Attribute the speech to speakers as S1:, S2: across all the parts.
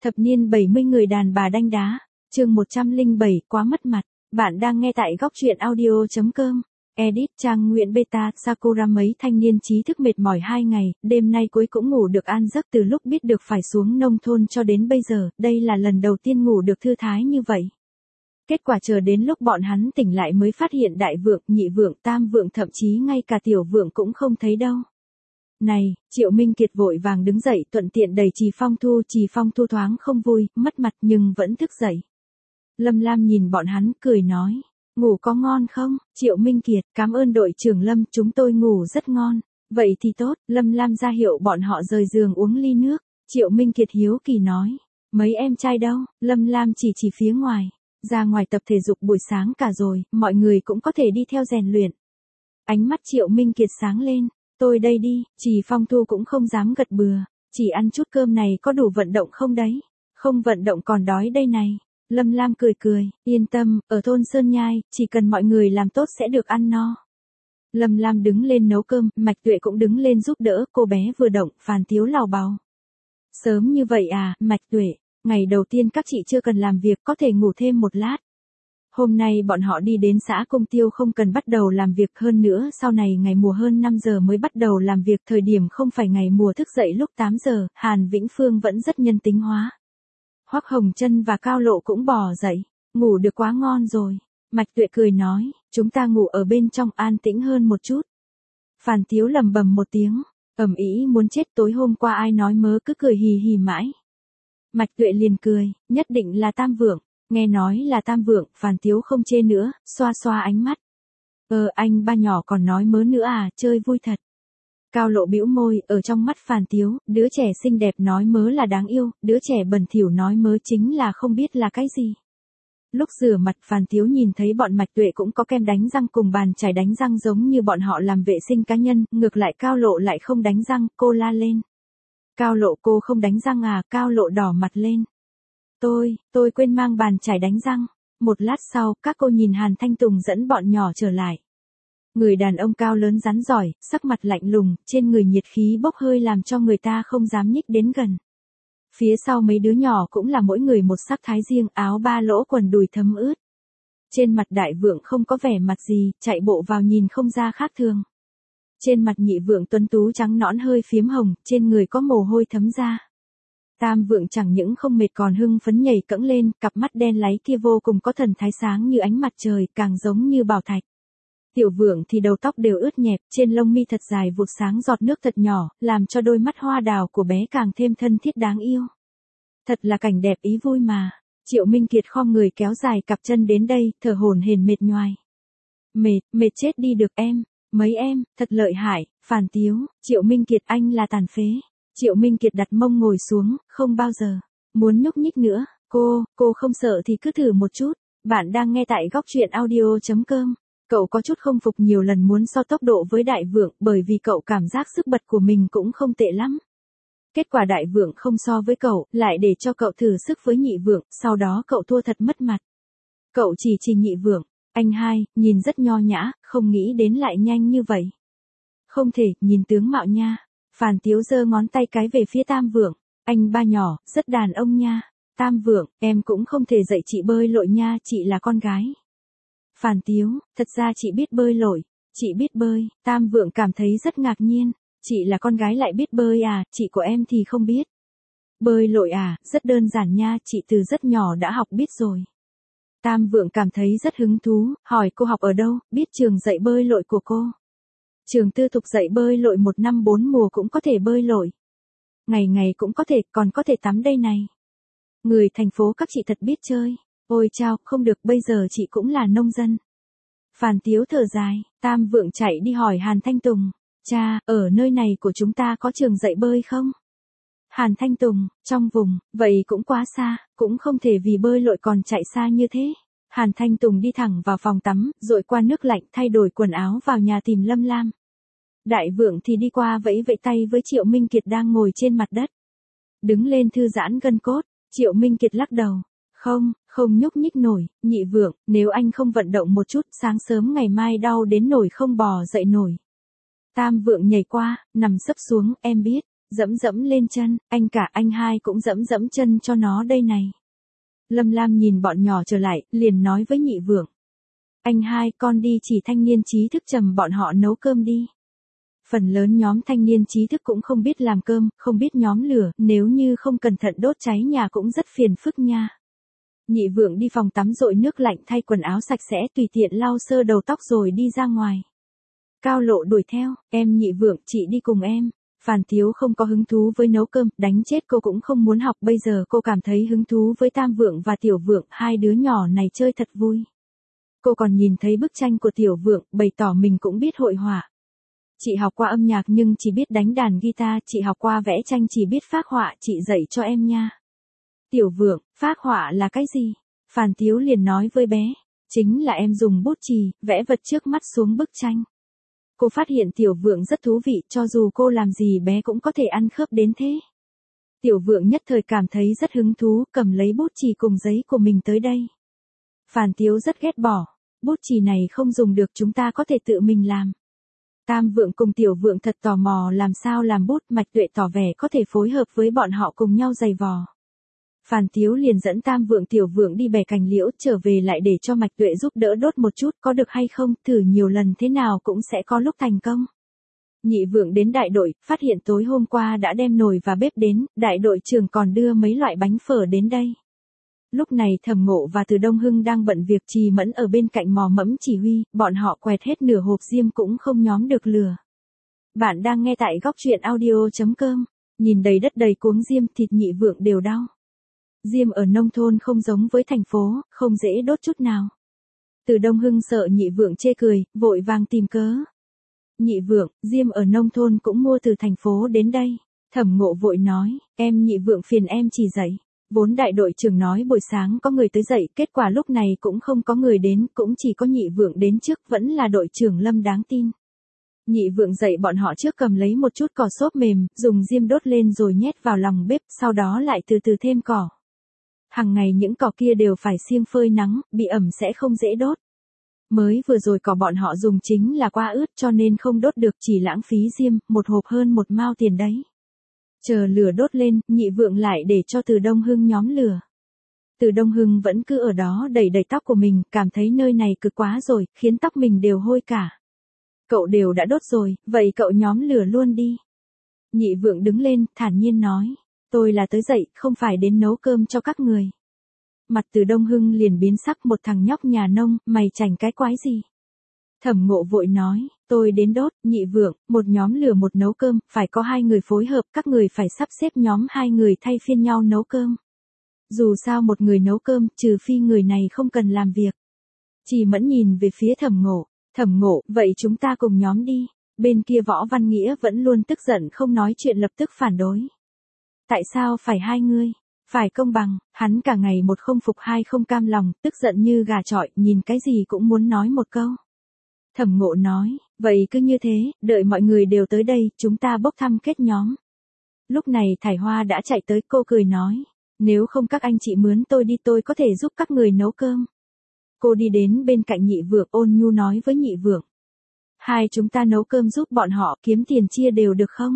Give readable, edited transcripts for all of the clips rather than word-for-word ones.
S1: Thập niên 70 người đàn bà đanh đá, chương 107, quá mất mặt. Bạn đang nghe tại góc truyện audio.com. Edit trang Nguyễn Beta Sakura. Mấy thanh niên trí thức mệt mỏi 2 ngày, đêm nay cuối cũng ngủ được an giấc. Từ lúc biết được phải xuống nông thôn cho đến bây giờ, đây là lần đầu tiên ngủ được thư thái như vậy. Kết quả chờ đến lúc bọn hắn tỉnh lại mới phát hiện đại vượng, nhị vượng, tam vượng, thậm chí ngay cả tiểu vượng cũng không thấy đâu. Này, Triệu Minh Kiệt vội vàng đứng dậy thuận tiện đẩy Trì Phong Thu thoáng không vui, mất mặt nhưng vẫn thức dậy. Lâm Lam nhìn bọn hắn cười nói, ngủ có ngon không? Triệu Minh Kiệt, cảm ơn đội trưởng Lâm, chúng tôi ngủ rất ngon. Vậy thì tốt, Lâm Lam ra hiệu bọn họ rời giường uống ly nước. Triệu Minh Kiệt hiếu kỳ nói, mấy em trai đâu? Lâm Lam chỉ phía ngoài, ra ngoài tập thể dục buổi sáng cả rồi, mọi người cũng có thể đi theo rèn luyện. Ánh mắt Triệu Minh Kiệt sáng lên. Tôi đây đi, Trì Phong Thu cũng không dám gật bừa, chỉ ăn chút cơm này có đủ vận động không đấy? Không vận động còn đói đây này. Lâm Lam cười, yên tâm, ở thôn Sơn Nhai, chỉ cần mọi người làm tốt sẽ được ăn no. Lâm Lam đứng lên nấu cơm, Mạch Tuệ cũng đứng lên giúp đỡ, cô bé vừa động, Phàn Thiếu lào bào. Sớm như vậy à, Mạch Tuệ, ngày đầu tiên các chị chưa cần làm việc, có thể ngủ thêm một lát. Hôm nay bọn họ đi đến xã Cung Tiêu không cần bắt đầu làm việc, hơn nữa sau này ngày mùa hơn 5 giờ mới bắt đầu làm việc, thời điểm không phải ngày mùa thức dậy lúc 8 giờ, Hàn Vĩnh Phương vẫn rất nhân tính hóa. Hoắc Hồng Chân và Cao Lộ cũng bò dậy, ngủ được quá ngon rồi. Mạch Tuệ cười nói, chúng ta ngủ ở bên trong an tĩnh hơn một chút. Phàn Thiếu lầm bầm một tiếng, ầm ĩ muốn chết, tối hôm qua ai nói mớ cứ cười hì hì mãi. Mạch Tuệ liền cười, nhất định là Tam Vượng. Nghe nói là Tam Vượng, Phàn Thiếu không chê nữa, xoa ánh mắt. Anh ba nhỏ còn nói mớ nữa à, chơi vui thật. Cao Lộ bĩu môi, ở trong mắt Phàn Thiếu, đứa trẻ xinh đẹp nói mớ là đáng yêu, đứa trẻ bẩn thỉu nói mớ chính là không biết là cái gì. Lúc rửa mặt, Phàn Thiếu nhìn thấy bọn Mạch Tuệ cũng có kem đánh răng cùng bàn chải đánh răng giống như bọn họ làm vệ sinh cá nhân, ngược lại Cao Lộ lại không đánh răng, cô la lên. Cao Lộ, cô không đánh răng à? Cao Lộ đỏ mặt lên. Tôi quên mang bàn chải đánh răng. Một lát sau, các cô nhìn Hàn Thanh Tùng dẫn bọn nhỏ trở lại. Người đàn ông cao lớn rắn giỏi, sắc mặt lạnh lùng, trên người nhiệt khí bốc hơi làm cho người ta không dám nhích đến gần. Phía sau mấy đứa nhỏ cũng là mỗi người một sắc thái riêng, áo ba lỗ quần đùi thấm ướt. Trên mặt đại vượng không có vẻ mặt gì, chạy bộ vào nhìn không ra khác thường. Trên mặt nhị vượng tuấn tú trắng nõn hơi phiếm hồng, trên người có mồ hôi thấm ra. Tam Vượng chẳng những không mệt còn hưng phấn nhảy cẫng lên, cặp mắt đen láy kia vô cùng có thần thái sáng như ánh mặt trời, càng giống như bảo thạch. Tiểu Vượng thì đầu tóc đều ướt nhẹp, trên lông mi thật dài vụt sáng giọt nước thật nhỏ, làm cho đôi mắt hoa đào của bé càng thêm thân thiết đáng yêu. Thật là cảnh đẹp ý vui mà. Triệu Minh Kiệt khom người kéo dài cặp chân đến đây, thở hổn hển mệt nhoài. Mệt chết đi được em, mấy em, thật lợi hại. Phàn Thiếu, Triệu Minh Kiệt anh là tàn phế. Triệu Minh Kiệt đặt mông ngồi xuống, không bao giờ muốn nhúc nhích nữa. Cô không sợ thì cứ thử một chút. Bạn đang nghe tại góc truyện audio.com. Cậu có chút không phục, nhiều lần muốn so tốc độ với đại vượng, bởi vì cậu cảm giác sức bật của mình cũng không tệ lắm. Kết quả đại vượng không so với cậu, lại để cho cậu thử sức với nhị vượng, sau đó cậu thua thật mất mặt. Cậu chỉ nhị vượng, anh hai, nhìn rất nho nhã, không nghĩ đến lại nhanh như vậy. Không thể, nhìn tướng mạo nha. Phàn Thiếu giơ ngón tay cái về phía Tam Vượng, anh ba nhỏ, rất đàn ông nha. Tam Vượng, em cũng không thể dạy chị bơi lội nha, chị là con gái. Phàn Thiếu, thật ra chị biết bơi lội, chị biết bơi. Tam Vượng cảm thấy rất ngạc nhiên, chị là con gái lại biết bơi à, chị của em thì không biết. Bơi lội à, rất đơn giản nha, chị từ rất nhỏ đã học biết rồi. Tam Vượng cảm thấy rất hứng thú, hỏi cô học ở đâu, biết trường dạy bơi lội của cô. Trường tư thục dạy bơi lội 1 năm 4 mùa cũng có thể bơi lội. Ngày cũng có thể, còn có thể tắm đây này. Người thành phố các chị thật biết chơi. Ôi chao, không được, bây giờ chị cũng là nông dân. Phàn Thiếu thở dài, Tam Vượng chạy đi hỏi Hàn Thanh Tùng. Cha, ở nơi này của chúng ta có trường dạy bơi không? Hàn Thanh Tùng, trong vùng, vậy cũng quá xa, cũng không thể vì bơi lội còn chạy xa như thế. Hàn Thanh Tùng đi thẳng vào phòng tắm, rồi qua nước lạnh thay đổi quần áo vào nhà tìm Lâm Lam. Đại Vượng thì đi qua vẫy vẫy tay với Triệu Minh Kiệt đang ngồi trên mặt đất. Đứng lên thư giãn gân cốt. Triệu Minh Kiệt lắc đầu. Không nhúc nhích nổi. Nhị Vượng, nếu anh không vận động một chút, sáng sớm ngày mai đau đến nổi không bò dậy nổi. Tam Vượng nhảy qua, nằm sấp xuống, em biết. Dẫm dẫm lên chân, anh cả anh hai cũng dẫm dẫm chân cho nó đây này. Lâm Lam nhìn bọn nhỏ trở lại, liền nói với nhị vượng. Anh hai, con đi chỉ thanh niên trí thức trầm bọn họ nấu cơm đi. Phần lớn nhóm thanh niên trí thức cũng không biết làm cơm, không biết nhóm lửa, nếu như không cẩn thận đốt cháy nhà cũng rất phiền phức nha. Nhị vượng đi phòng tắm dội nước lạnh thay quần áo sạch sẽ tùy tiện lau sơ đầu tóc rồi đi ra ngoài. Cao Lộ đuổi theo, em nhị vượng, chị đi cùng em. Phàn Tiếu không có hứng thú với nấu cơm, đánh chết cô cũng không muốn học, bây giờ cô cảm thấy hứng thú với Tam Vượng và Tiểu Vượng, hai đứa nhỏ này chơi thật vui. Cô còn nhìn thấy bức tranh của Tiểu Vượng, bày tỏ mình cũng biết hội họa. Chị học qua âm nhạc nhưng chỉ biết đánh đàn guitar, chị học qua vẽ tranh chỉ biết phác họa, chị dạy cho em nha. Tiểu Vượng, phác họa là cái gì? Phàn Tiếu liền nói với bé, chính là em dùng bút chì, vẽ vật trước mắt xuống bức tranh. Cô phát hiện Tiểu Vượng rất thú vị, cho dù cô làm gì bé cũng có thể ăn khớp đến thế. Tiểu Vượng nhất thời cảm thấy rất hứng thú, cầm lấy bút chì cùng giấy của mình tới đây. Phàn Tiếu rất ghét bỏ, bút chì này không dùng được, chúng ta có thể tự mình làm. Tam Vượng cùng Tiểu Vượng thật tò mò làm sao làm bút, Mạch Tuệ tỏ vẻ có thể phối hợp với bọn họ cùng nhau giày vò. Phàn Tiếu liền dẫn Tam Vượng Tiểu Vượng đi bẻ cành liễu, trở về lại để cho Mạch Tuệ giúp đỡ đốt một chút, có được hay không, thử nhiều lần thế nào cũng sẽ có lúc thành công. Nhị Vượng đến đại đội, phát hiện tối hôm qua đã đem nồi và bếp đến, đại đội trưởng còn đưa mấy loại bánh phở đến đây. Lúc này Thẩm Ngộ và Từ Đông Hưng đang bận việc, Trì Mẫn ở bên cạnh mò mẫm chỉ huy, bọn họ quẹt hết nửa hộp diêm cũng không nhóm được lửa. Bạn đang nghe tại góc truyện audio.com, nhìn đầy đất đầy cuống diêm, thịt Nhị Vượng đều đau. Diêm ở nông thôn không giống với thành phố, không dễ đốt chút nào. Từ Đông Hưng sợ Nhị Vượng chê cười, vội vàng tìm cớ. Nhị Vượng, diêm ở nông thôn cũng mua từ thành phố đến đây. Thẩm Ngộ vội nói, em Nhị Vượng phiền em chỉ dạy. Vốn đại đội trưởng nói buổi sáng có người tới dạy, kết quả lúc này cũng không có người đến, cũng chỉ có Nhị Vượng đến trước, vẫn là đội trưởng Lâm đáng tin. Nhị Vượng dạy bọn họ trước cầm lấy một chút cỏ xốp mềm, dùng diêm đốt lên rồi nhét vào lòng bếp, sau đó lại từ từ thêm cỏ. Hàng ngày những cỏ kia đều phải siêng phơi nắng, bị ẩm sẽ không dễ đốt. Mới vừa rồi cỏ bọn họ dùng chính là qua ướt cho nên không đốt được, chỉ lãng phí diêm, một hộp hơn 1 mao tiền đấy. Chờ lửa đốt lên, Nhị Vượng lại để cho Từ Đông Hưng nhóm lửa. Từ Đông Hưng vẫn cứ ở đó đẩy đẩy tóc của mình, cảm thấy nơi này cực quá rồi, khiến tóc mình đều hôi cả. Cậu đều đã đốt rồi, vậy cậu nhóm lửa luôn đi. Nhị Vượng đứng lên, thản nhiên nói, tôi là tới dậy, không phải đến nấu cơm cho các người. Mặt Từ Đông Hưng liền biến sắc, một thằng nhóc nhà nông, mày chảnh cái quái gì? Thẩm Ngộ vội nói, tôi đến đốt, Nhị Vượng, một nhóm lửa một nấu cơm, phải có 2 người phối hợp, các người phải sắp xếp nhóm 2 người thay phiên nhau nấu cơm. Dù sao một người nấu cơm, trừ phi người này không cần làm việc. Trì Mẫn nhìn về phía Thẩm Ngộ, vậy chúng ta cùng nhóm đi. Bên kia Võ Văn Nghĩa vẫn luôn tức giận không nói chuyện, lập tức phản đối. Tại sao phải 2 người? Phải công bằng, hắn cả ngày một không phục hai không cam lòng, tức giận như gà chọi, nhìn cái gì cũng muốn nói một câu. Thẩm Ngộ nói, vậy cứ như thế, đợi mọi người đều tới đây, chúng ta bốc thăm kết nhóm. Lúc này Thải Hoa đã chạy tới, cô cười nói, nếu không các anh chị mướn tôi đi, tôi có thể giúp các người nấu cơm. Cô đi đến bên cạnh Nhị Vượng, ôn nhu nói với Nhị Vượng, hai chúng ta nấu cơm giúp bọn họ, kiếm tiền chia đều được không?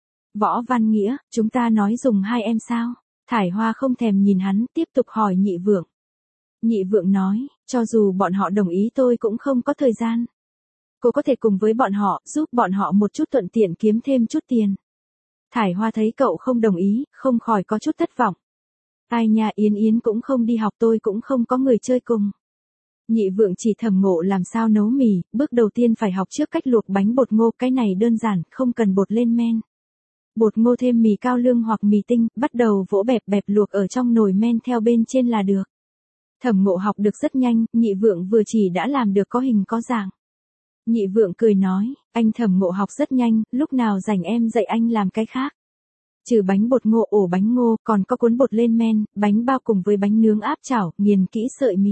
S1: Võ Văn Nghĩa, chúng ta nói dùng 2 em sao? Thải Hoa không thèm nhìn hắn, tiếp tục hỏi Nhị Vượng. Nhị Vượng nói, cho dù bọn họ đồng ý tôi cũng không có thời gian. Cô có thể cùng với bọn họ, giúp bọn họ một chút thuận tiện kiếm thêm chút tiền. Thải Hoa thấy cậu không đồng ý, không khỏi có chút thất vọng. Ai nha, Yến Yến cũng không đi học, tôi cũng không có người chơi cùng. Nhị Vượng chỉ Thẩm Ngộ làm sao nấu mì, bước đầu tiên phải học trước cách luộc bánh bột ngô, cái này đơn giản, không cần bột lên men. Bột ngô thêm mì cao lương hoặc mì tinh, bắt đầu vỗ bẹp bẹp luộc ở trong nồi men theo bên trên là được. Thẩm Ngộ học được rất nhanh, Nhị Vượng vừa chỉ đã làm được có hình có dạng. Nhị Vượng cười nói, anh Thẩm Ngộ học rất nhanh, lúc nào rảnh em dạy anh làm cái khác. Trừ bánh bột ngô, ổ bánh ngô, còn có cuốn bột lên men, bánh bao cùng với bánh nướng áp chảo, nghiền kỹ sợi mì.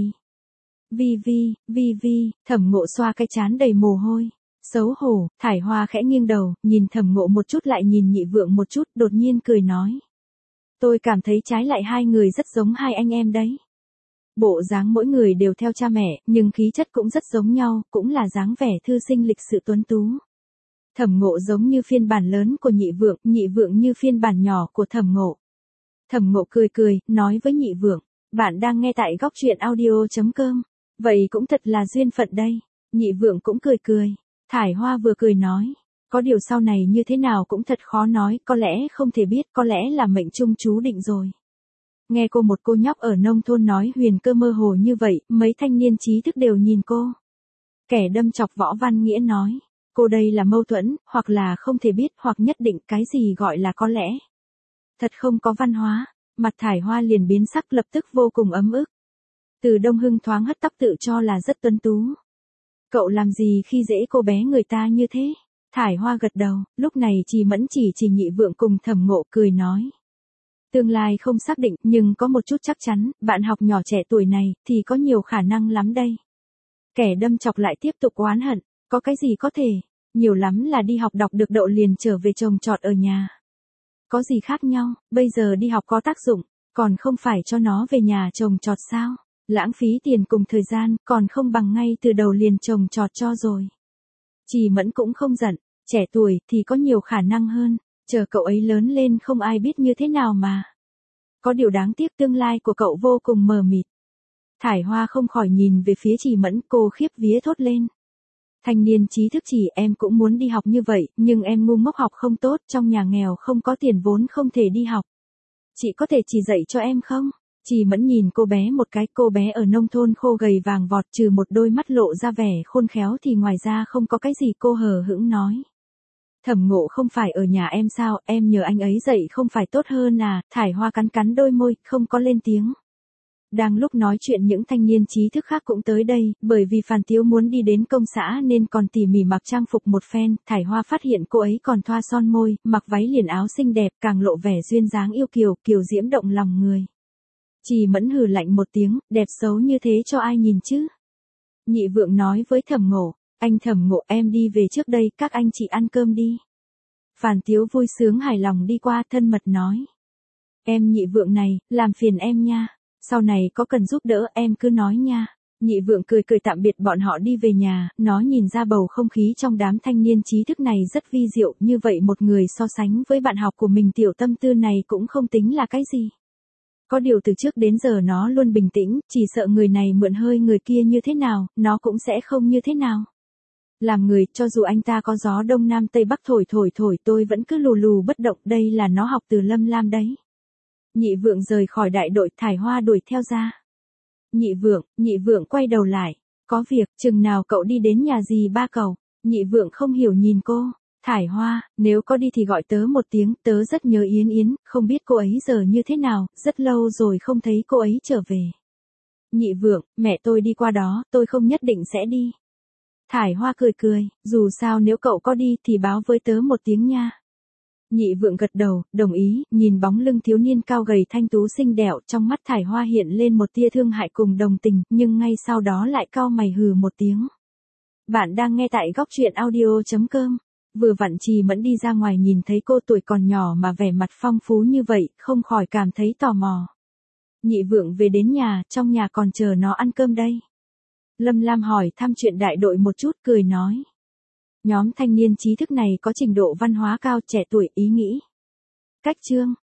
S1: Vi, Thẩm Ngộ xoa cái trán đầy mồ hôi. Xấu hổ, Thải Hoa khẽ nghiêng đầu, nhìn Thẩm Ngộ một chút lại nhìn Nhị Vượng một chút, đột nhiên cười nói. Tôi cảm thấy trái lại 2 người rất giống 2 anh em đấy. Bộ dáng mỗi người đều theo cha mẹ, nhưng khí chất cũng rất giống nhau, cũng là dáng vẻ thư sinh lịch sự tuấn tú. Thẩm Ngộ giống như phiên bản lớn của Nhị Vượng như phiên bản nhỏ của Thẩm Ngộ. Thẩm Ngộ cười cười, nói với Nhị Vượng, bạn đang nghe tại góc truyện audio.com. Vậy cũng thật là duyên phận đây. Nhị Vượng cũng cười cười. Thải Hoa vừa cười nói, có điều sau này như thế nào cũng thật khó nói, có lẽ không thể biết, có lẽ là mệnh trung chú định rồi. Nghe một cô nhóc ở nông thôn nói huyền cơ mơ hồ như vậy, mấy thanh niên trí thức đều nhìn cô. Kẻ đâm chọc Võ Văn Nghĩa nói, cô đây là mâu thuẫn, hoặc là không thể biết, hoặc nhất định cái gì gọi là có lẽ. Thật không có văn hóa, mặt Thải Hoa liền biến sắc, lập tức vô cùng ấm ức. Từ Đông Hưng thoáng hất tóc tự cho là rất tuấn tú. Cậu làm gì khi dễ cô bé người ta như thế? Thải Hoa gật đầu, lúc này Trì Mẫn chỉ Nhị Vượng cùng Thẩm Ngộ cười nói. Tương lai không xác định, nhưng có một chút chắc chắn, bạn học nhỏ trẻ tuổi này, thì có nhiều khả năng lắm đây. Kẻ đâm chọc lại tiếp tục oán hận, có cái gì có thể, nhiều lắm là đi học đọc được đậu liền trở về trồng trọt ở nhà. Có gì khác nhau, bây giờ đi học có tác dụng, còn không phải cho nó về nhà trồng trọt sao? Lãng phí tiền cùng thời gian, còn không bằng ngay từ đầu liền trồng trọt cho rồi. Trì Mẫn cũng không giận, trẻ tuổi thì có nhiều khả năng hơn, chờ cậu ấy lớn lên không ai biết như thế nào mà. Có điều đáng tiếc tương lai của cậu vô cùng mờ mịt. Thải Hoa không khỏi nhìn về phía Trì Mẫn, cô khiếp vía thốt lên. Thanh niên trí thức Trì, em cũng muốn đi học như vậy, nhưng em ngu ngốc học không tốt, trong nhà nghèo không có tiền vốn không thể đi học. Chị có thể chỉ dạy cho em không? Trì Mẫn nhìn cô bé một cái, cô bé ở nông thôn khô gầy vàng vọt, trừ một đôi mắt lộ ra vẻ khôn khéo thì ngoài ra không có cái gì, cô hờ hững nói. Thẩm Ngộ không phải ở nhà em sao, em nhờ anh ấy dạy không phải tốt hơn à? Thải Hoa cắn cắn đôi môi, không có lên tiếng. Đang lúc nói chuyện những thanh niên trí thức khác cũng tới đây, bởi vì Phan Tiếu muốn đi đến công xã nên còn tỉ mỉ mặc trang phục một phen, Thải Hoa phát hiện cô ấy còn thoa son môi, mặc váy liền áo xinh đẹp, càng lộ vẻ duyên dáng yêu kiều, kiều diễm động lòng người. Trì Mẫn hừ lạnh một tiếng, đẹp xấu như thế cho ai nhìn chứ? Nhị Vượng nói với Thẩm Ngộ, anh Thẩm Ngộ em đi về trước đây, các anh chị ăn cơm đi. Phan Tiếu vui sướng hài lòng đi qua thân mật nói. Em Nhị Vượng này, làm phiền em nha. Sau này có cần giúp đỡ em cứ nói nha. Nhị Vượng cười cười tạm biệt bọn họ đi về nhà, nó nhìn ra bầu không khí trong đám thanh niên trí thức này rất vi diệu, như vậy một người so sánh với bạn học của mình tiểu tâm tư này cũng không tính là cái gì. Có điều từ trước đến giờ nó luôn bình tĩnh, chỉ sợ người này mượn hơi người kia như thế nào, nó cũng sẽ không như thế nào. Làm người, cho dù anh ta có gió đông nam tây bắc thổi tôi vẫn cứ lù lù bất động, đây là nó học từ Lâm Lam đấy. Nhị Vượng rời khỏi đại đội, Thải Hoa đuổi theo ra. Nhị Vượng quay đầu lại. Có việc, chừng nào cậu đi đến nhà dì ba cậu? Nhị Vượng không hiểu nhìn cô. Thải Hoa, nếu có đi thì gọi tớ một tiếng, tớ rất nhớ Yến Yến, không biết cô ấy giờ như thế nào, rất lâu rồi không thấy cô ấy trở về. Nhị Vượng, mẹ tôi đi qua đó, tôi không nhất định sẽ đi. Thải Hoa cười cười, dù sao nếu cậu có đi thì báo với tớ một tiếng nha. Nhị Vượng gật đầu, đồng ý, nhìn bóng lưng thiếu niên cao gầy thanh tú xinh đẹp, trong mắt Thải Hoa hiện lên một tia thương hại cùng đồng tình, nhưng ngay sau đó lại cau mày hừ một tiếng. Bạn đang nghe tại góc truyện audio.com. Vừa vặn Trì Mẫn đi ra ngoài nhìn thấy cô tuổi còn nhỏ mà vẻ mặt phong phú như vậy, không khỏi cảm thấy tò mò. Nhị Vượng về đến nhà, trong nhà còn chờ nó ăn cơm đây. Lâm Lam hỏi thăm chuyện đại đội một chút, cười nói. Nhóm thanh niên trí thức này có trình độ văn hóa cao, trẻ tuổi, ý nghĩ. Cách chương.